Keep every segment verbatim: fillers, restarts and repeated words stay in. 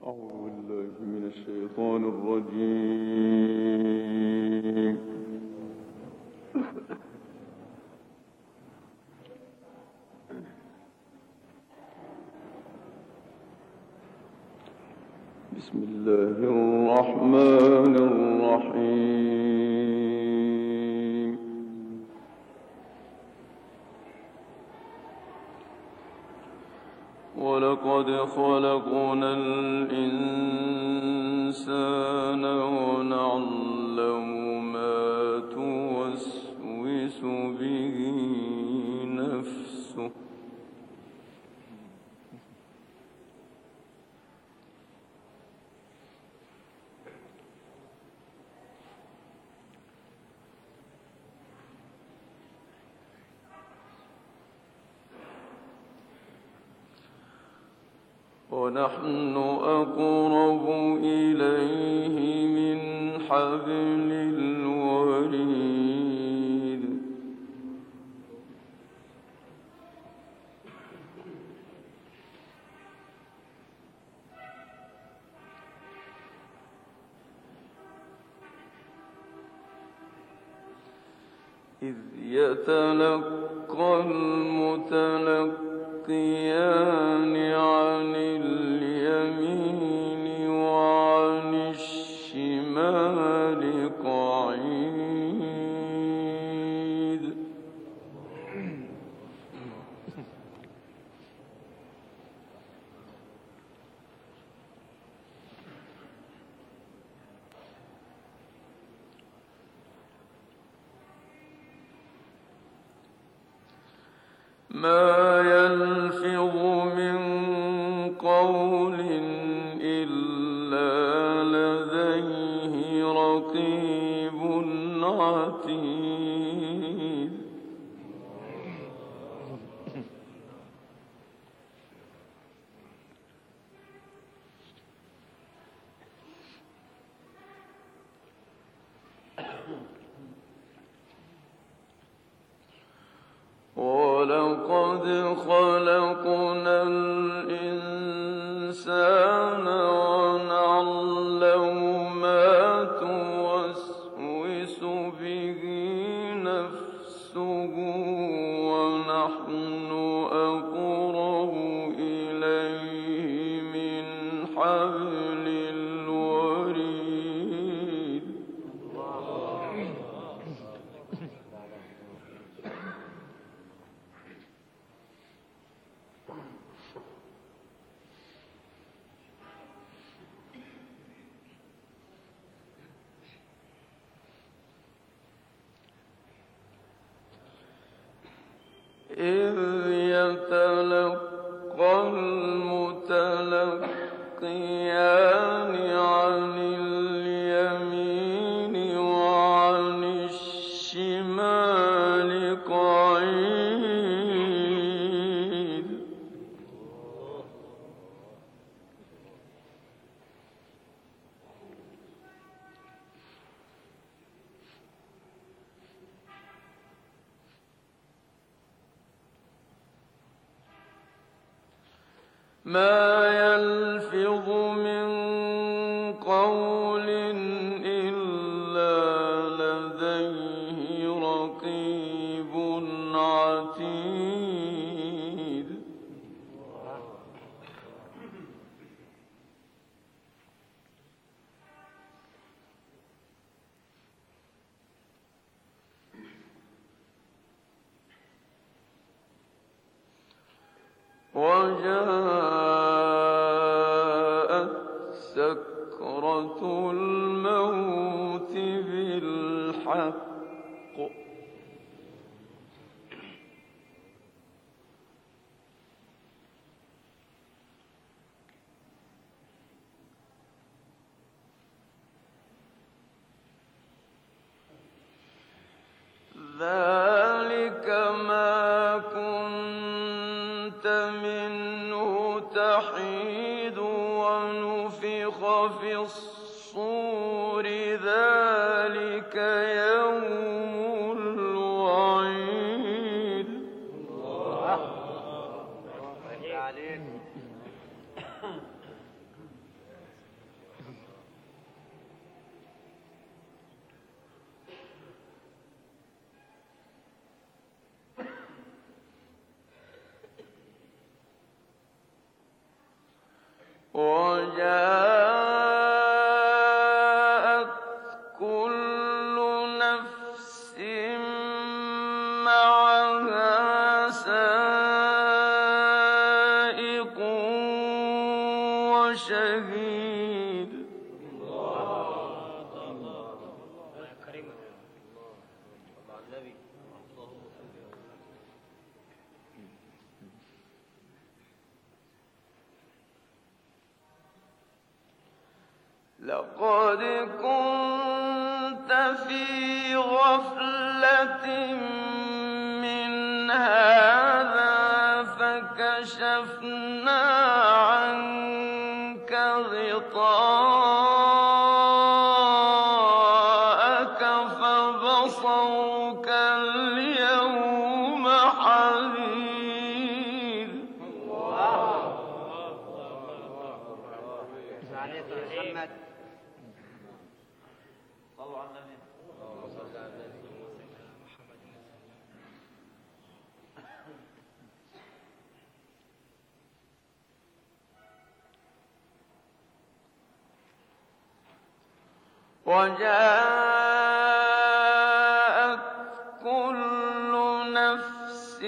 أعوذ بالله من الشيطان الرجيم. بسم الله الرحمن الرحيم. ولقد خلقنا الإنسان ونعلم ما توسوس به نفسه ونحن أقرب إليه من حبل الوريد. إذ يتلقى المتلقيان عن اليمين وعن الشمال قعيد. ما يلفظ من قول إلا لديه رقيب عتيد. ولقد خلقنا الإنسان ونعلم ما توسوس به نفسه ونحن أقرب إليه من حبل الوريد. إذ يتلقى المتلقيان عن اليمين وعن الشمال قعيد. ما يلفظ من قول إلا لديه رقيب عتيد. وجاءت سكرة الموت بالحق. ذلك ما كنت منه تحيد ونفخ في الصور ذلك يوم الوعيد. وجاءت كل نفس معها سائق وشهيد لقد كنت في غفلة من هذا فكشفنا عنك غطاءك فبصرك اليوم حديد وجاءت كل نفس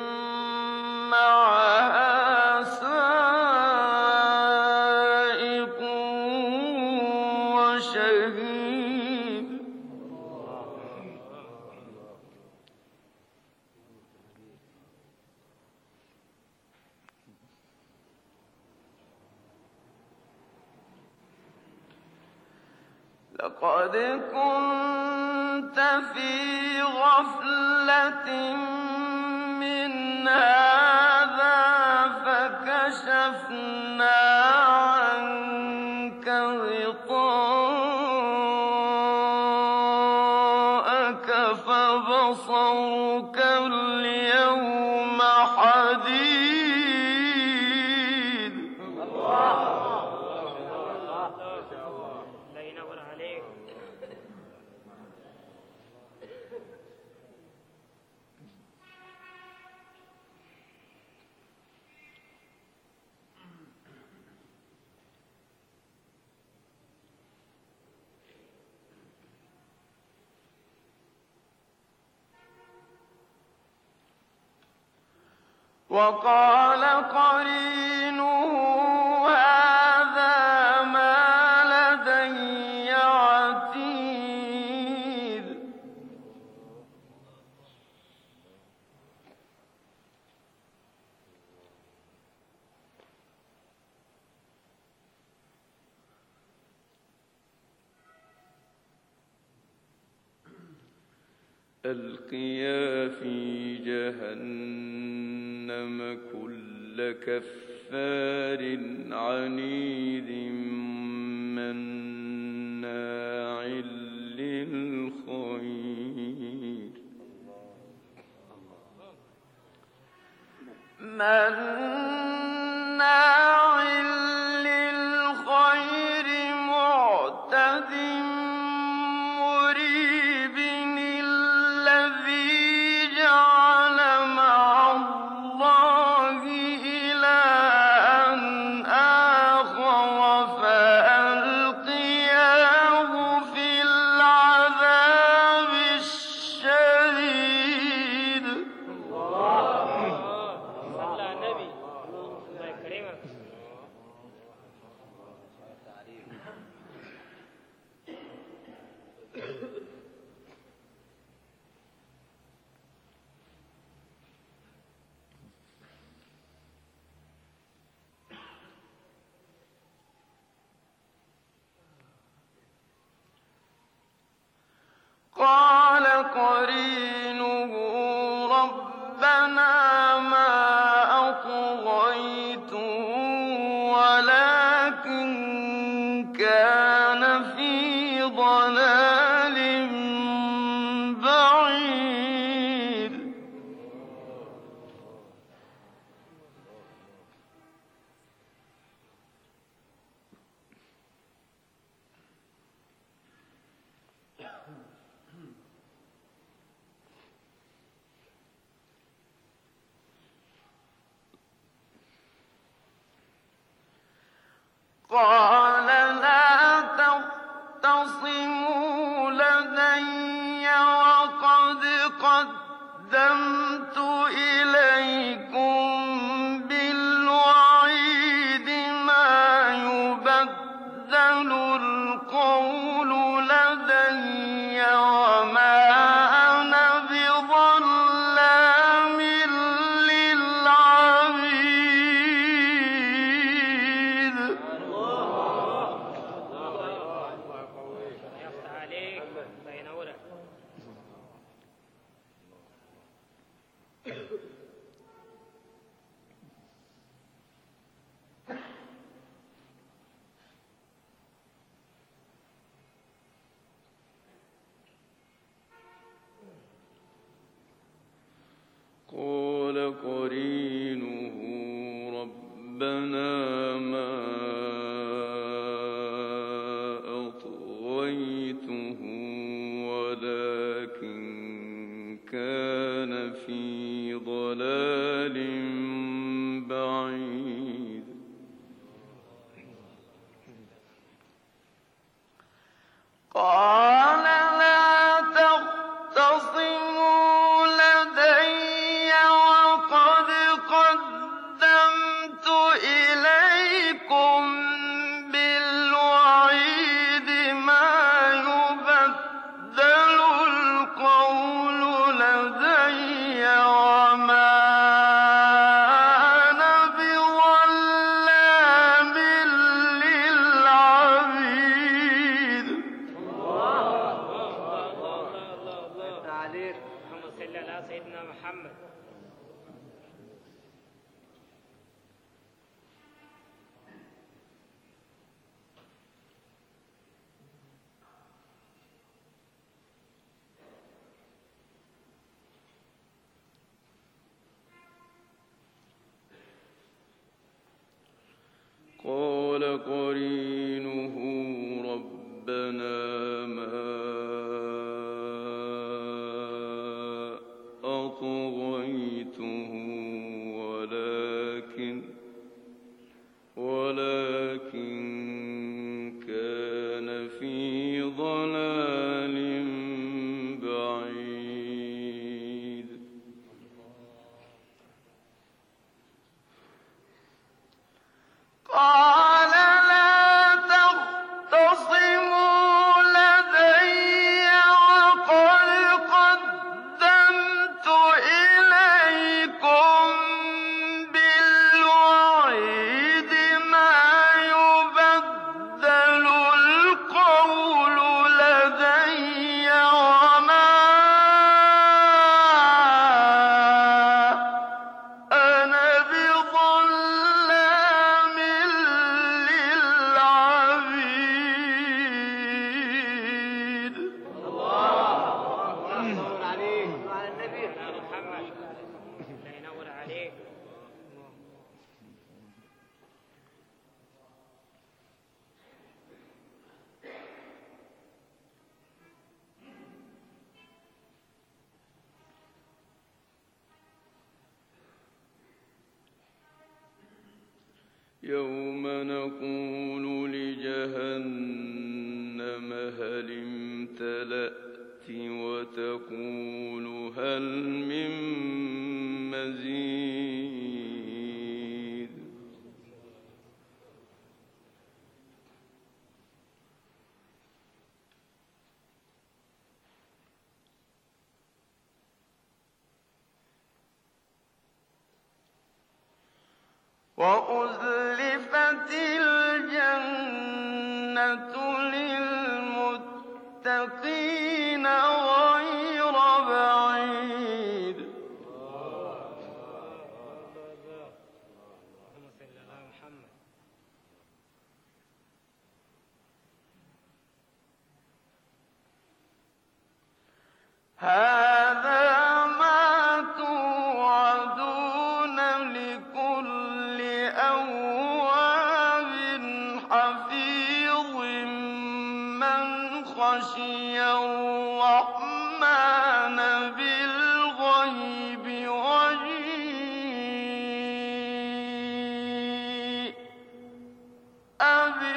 معها سائق وشهيد لقد كنت في غفلة من هذا فكشفنا عنك غطاءك فبصرك اليوم حديد وقال قرينه هذا ما لدي عتيد ألقيا في جهنم كل كفار عنيد مناع للخير مناع للخير معتد مريب الذي جعل مع الله إلها آخر فألقياه في العذاب الشديد قال قرينه ربنا ما أطغيته ولكن كان في ضلال بعيد قَالَ لَا تَخْتَصِمُوا لَدَيَّ وَقَدْ قَدَّمْتُ إِلَيْكُم بِالْوَعِيدِ مَا يُبَدَّلُ الْقَوْلُ لَدَيَّ وَمَا أَنَا بِظَلَّامٍ لِّلْعَبِيدِ. قَالَ قَرِينُهُ رَبَّنَا مَا أَطْغَيْتُهُ وَلَٰكِن كَانَ فِي ضَلَالٍ بَعِيدٍ. قَالَ لَا تَخْتَصِمُوا لَدَيَّ وَقَدْ قَدَّمْتُ إِلَيْكُم بِالْوَعِيدِ مَا يُبَدَّلُ الْقَوْلُ لَدَيَّ وَمَا أَنَا بِظَلَّامٍ لِّلْعَبِيدِ. اللهم صل على سيدنا محمد. قَالَ قَرِينُهُ رَبَّنَا مَا أَطْغَيْتُهُ وَلَٰكِن وَلَٰكِن كَانَ فِي ضَلَالٍ بَعِيدٍ. قَالَ لَا تَخْتَصِمُوا لَدَيَّ وَقَدْ قَدَّمْتُ إِلَيْكُم بِالْوَعِيدِ مَا يُبَدَّلُ الْقَوْلُ لَدَيَّ وَمَا أَنَا بِظَلَّامٍ لِّلْعَبِيدِ. يَوْمَ نَقُولُ لِجَهَنَّمَ هَلِ امْتَلَأْتِ وَتَقُولُ هَلْ مِن مَّزِيدٍ. وَأُزْلِفَتِ الْجَنَّةُ لِلْمُتَّقِينَ غَيْرَ بَعِيدٍ. هَٰذَا مَا تُوعَدُونَ لِكُلِّ أَوَّابٍ حَفِيظٍ مَّنْ خَشِيَ الرَّحْمَٰنَ بِالْغَيْبِ وَجِيءَ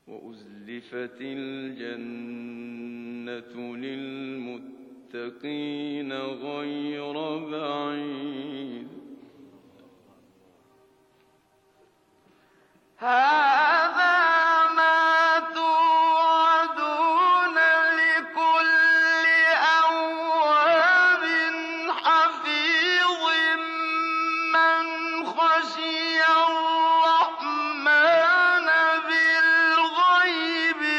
وأزلفت الجنة للمتقين غير بعيد هذا ما توعدون لكل أواب حفيظ من خشي الرحمن بالغيب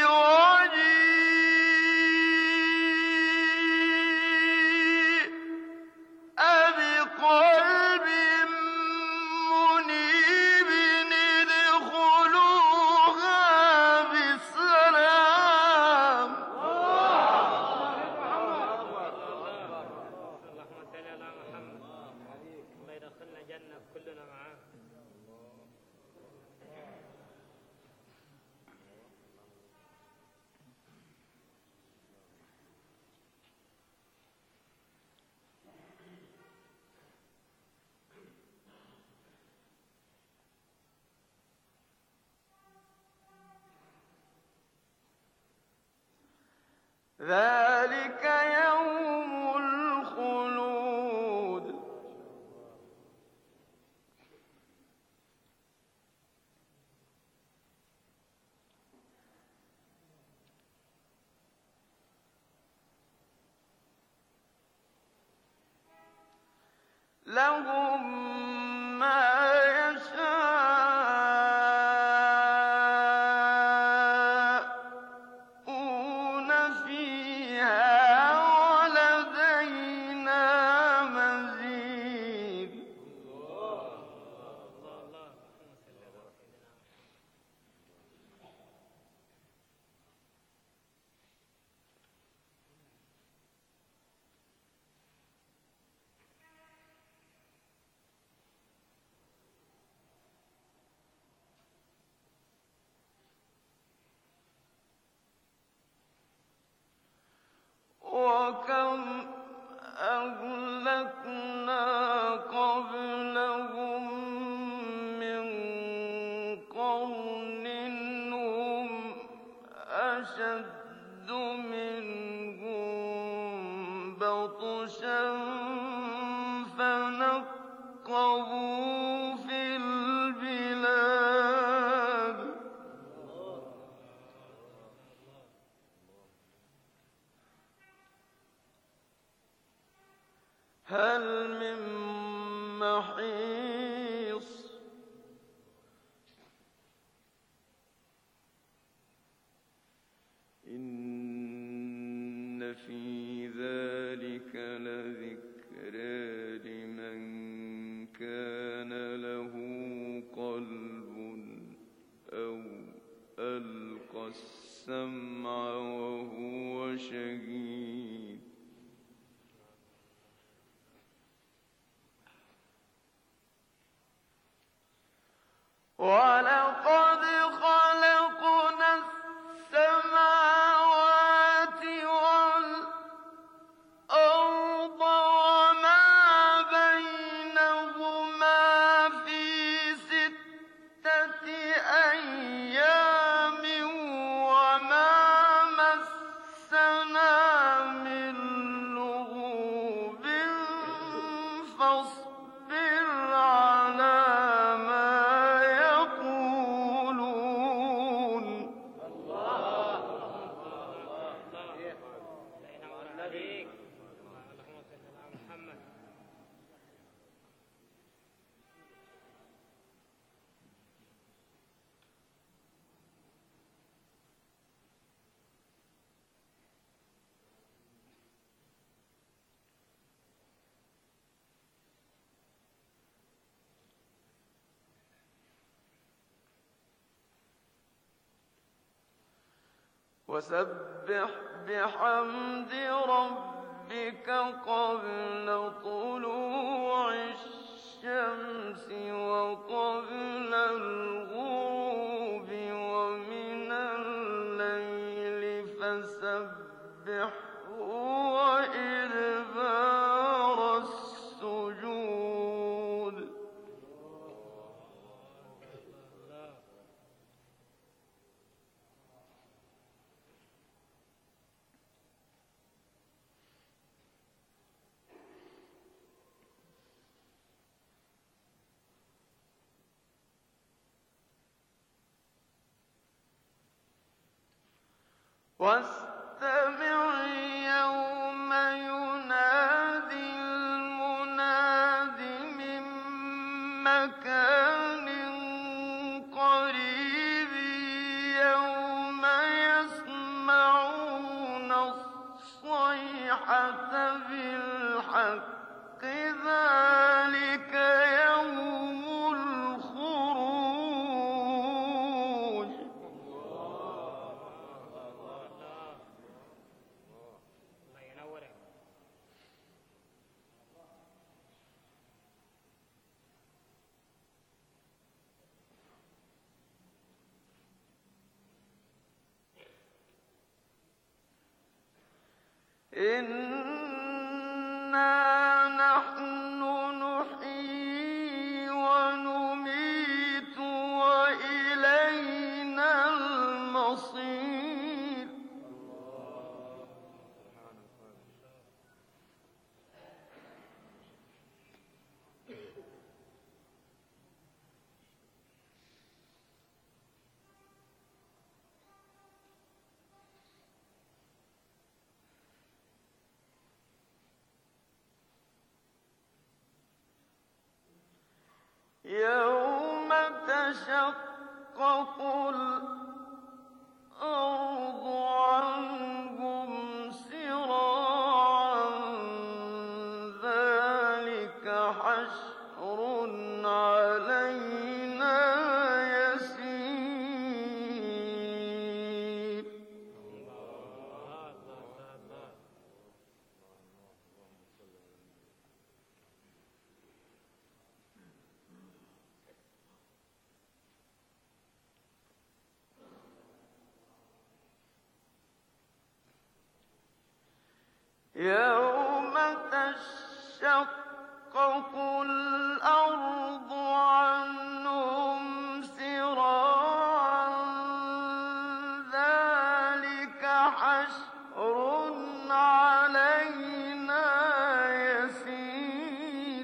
وجيء بقلب منيب ادخلوها بسلام اللهم صل على محمد. الله يدخلنا جنة كلنا معاه. ذلك يوم الخلود لهم ما يشاءون فيها ولدينا مزيد الله الله. وكم أهلكنا قبلهم من قرن هم أشد منهم بطشا فنقبوا في البلاد هل من محيص إن في ذلك لذكرى لمن كان له قلب أو ألقى السمع وهو شهيد ولقد خلقنا السماوات والأرض وما بينهما في ستة أيام وما مسنا من لغوب فاصبر على ما يقولون عليك. اللهم صل على محمد. وسبح بحمد ربك قبل طلوع الشمس وقبل الغروب ومن الليل فسبحه وإدبار السجود واستمع يوم ينادي المناد من مكان قريب يوم يسمعون الصيحة بالحق ذلك يوم الخروج. الله ينورك. إنا نحن نحيي ونميت وإلينا المصير. يوم تشقق الأرض عنهم سراعا ذلك حشر علينا يسير. يوم تشقق الأرض عنهم سراعا ذلك حشر علينا يسير.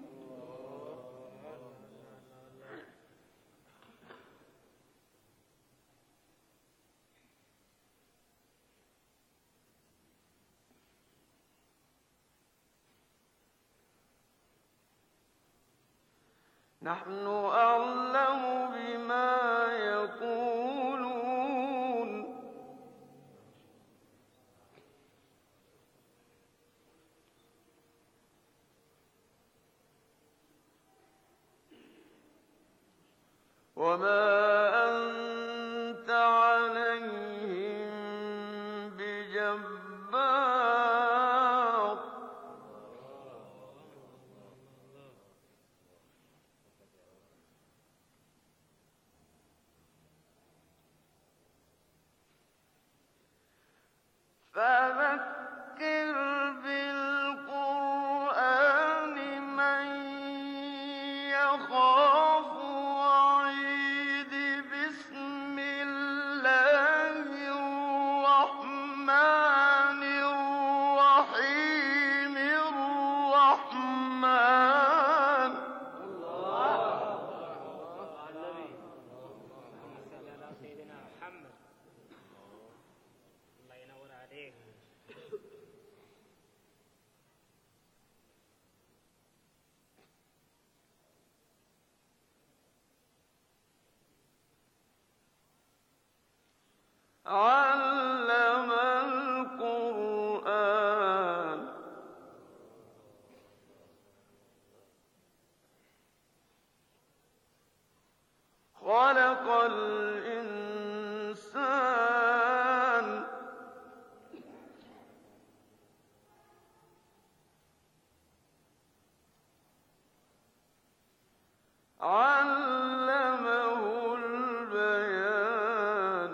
نحن أعلم بما يقولون وما أنت عليهم بجبار. فذكر بالقرآن من يخاف وعيد. بسم الله الرحمن الرحيم. الرحمن اللهم صل على سيدنا محمد. الله ينور عليك. علم القرآن. خلق الإنسان. علمه البيان.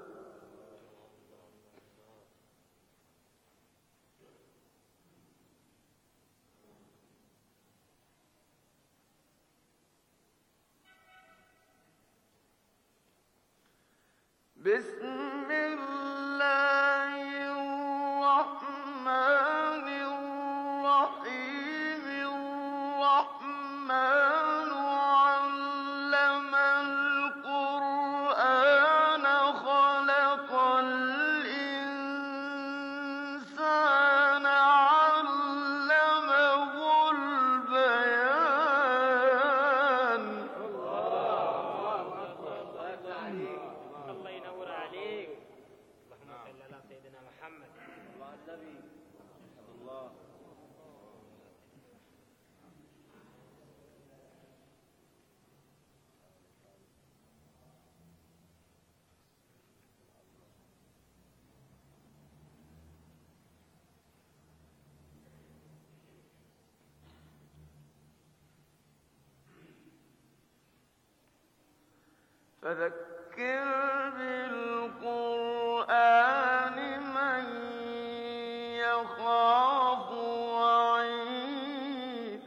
بسم الله الرحمن الرحيم. الرحمن علم القرآن. خلق الإنسان فذكر بالقرآن من يخاف وعيد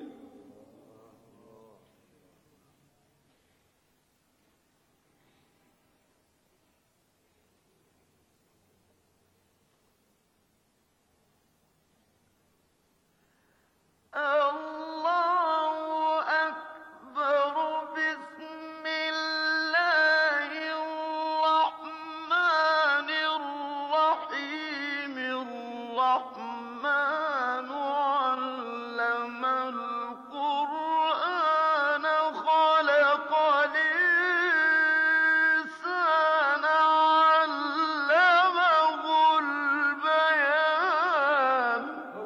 الله أكبر بسم الله الرحمن الرحيم الرحمن علم القرآن خلق الإنسان علمه البيان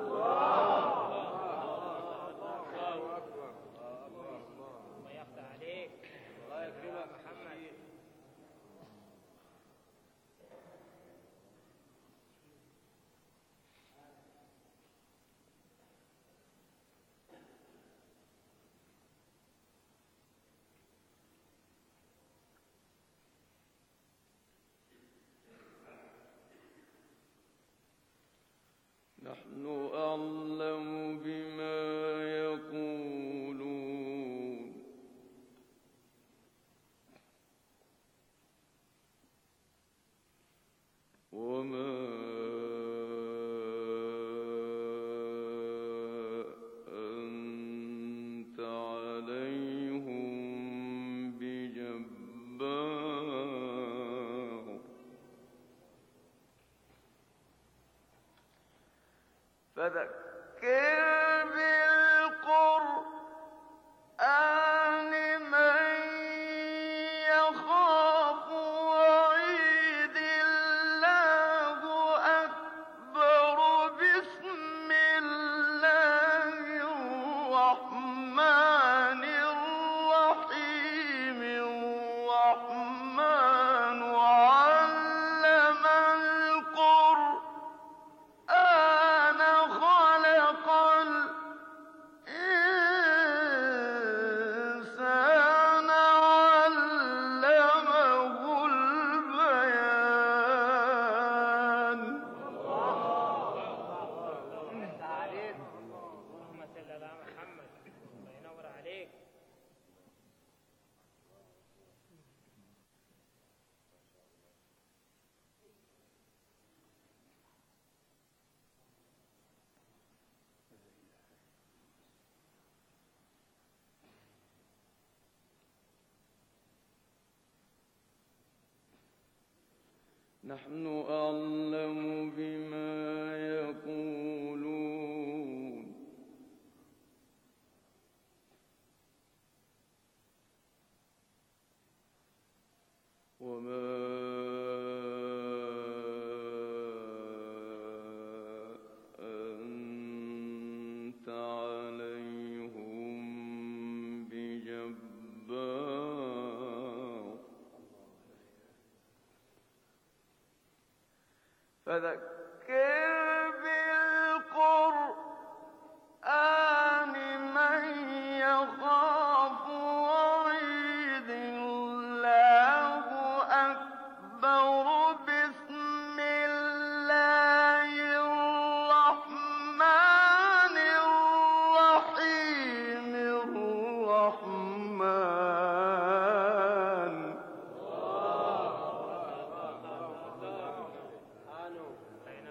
الله يفتح عليك. الله يكرمك محمد. نحن أعلم بما يقولون وما أنت عليهم بجبار فذكر بالقرآن من يخاف وعيد الله أكبر بسم الله الرحمن الرحيم الرحمن علم القرآن خلق الإنسان علمه البيان اللهم صل على محمد. الله ينور عليك. نحن أعلم بما يقولون وما أنت عليهم بجبار فذكر بالقرآن من يخاف وعيد الله أكبر بسم الله الرحمن الرحيم الرحمن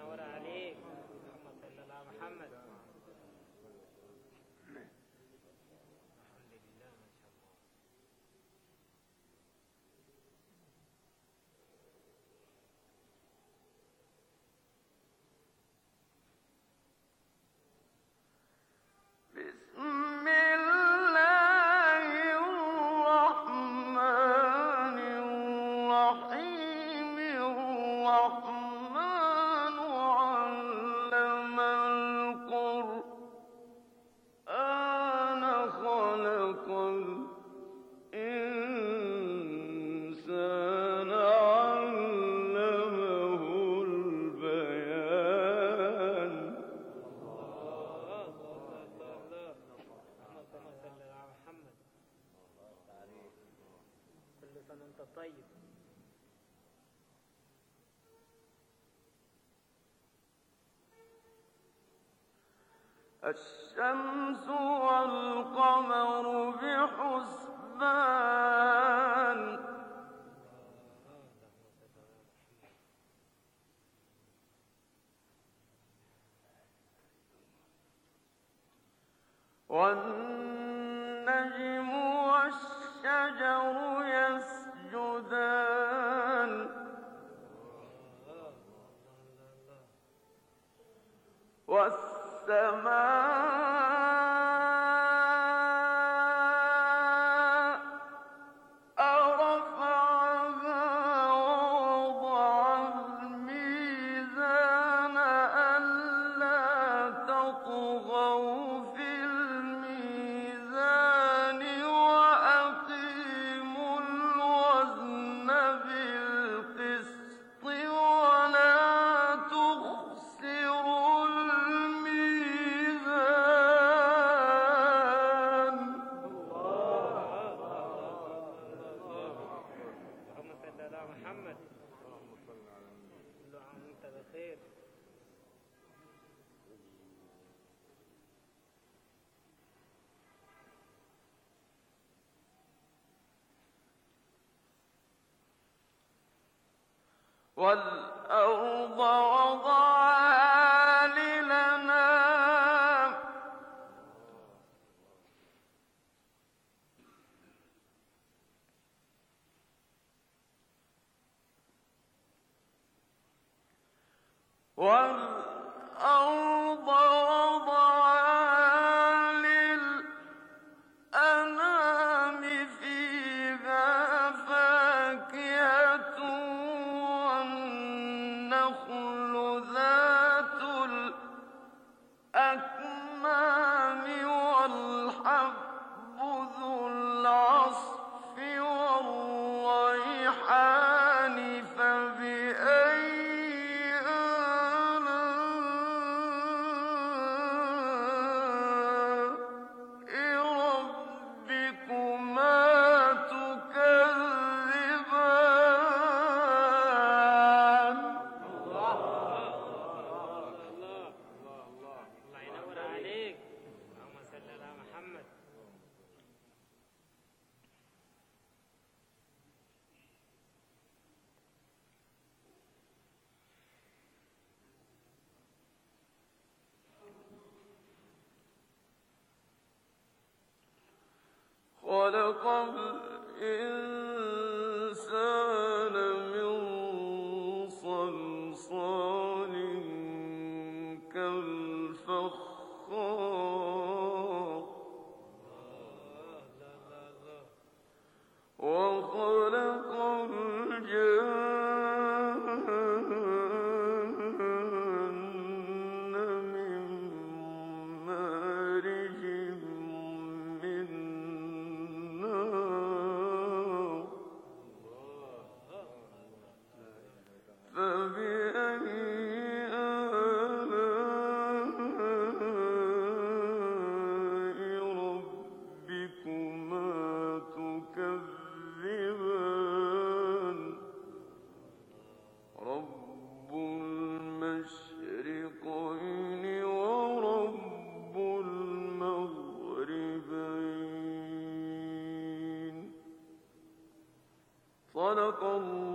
سنة وأنت طيب. الشمس والقمر بحسبان والنجم والشجر يسجدان والسماء رفعها ووضع الميزان ألا تطغوا في الميزان وأقيموا الوزن بالقسط ولا تخسروا الميزان. اللهم صل على محمد. كل عام وأنت بخير. والأرض وضعها للأنام والأرض وضعها للأنام فيها فاكهة والنخل ذات الأكمام والحب ذو العصف والريحان فبأي آلاء ربكما تكذبان. الله ينور عليك. اللهم صل على محمد. خلق الإنسان من صلصال كالفخار وخلق الجن من مارج من نار فبأي آلاء ربكما تكذبان. رب المشرقين ورب المغربين. صدق الله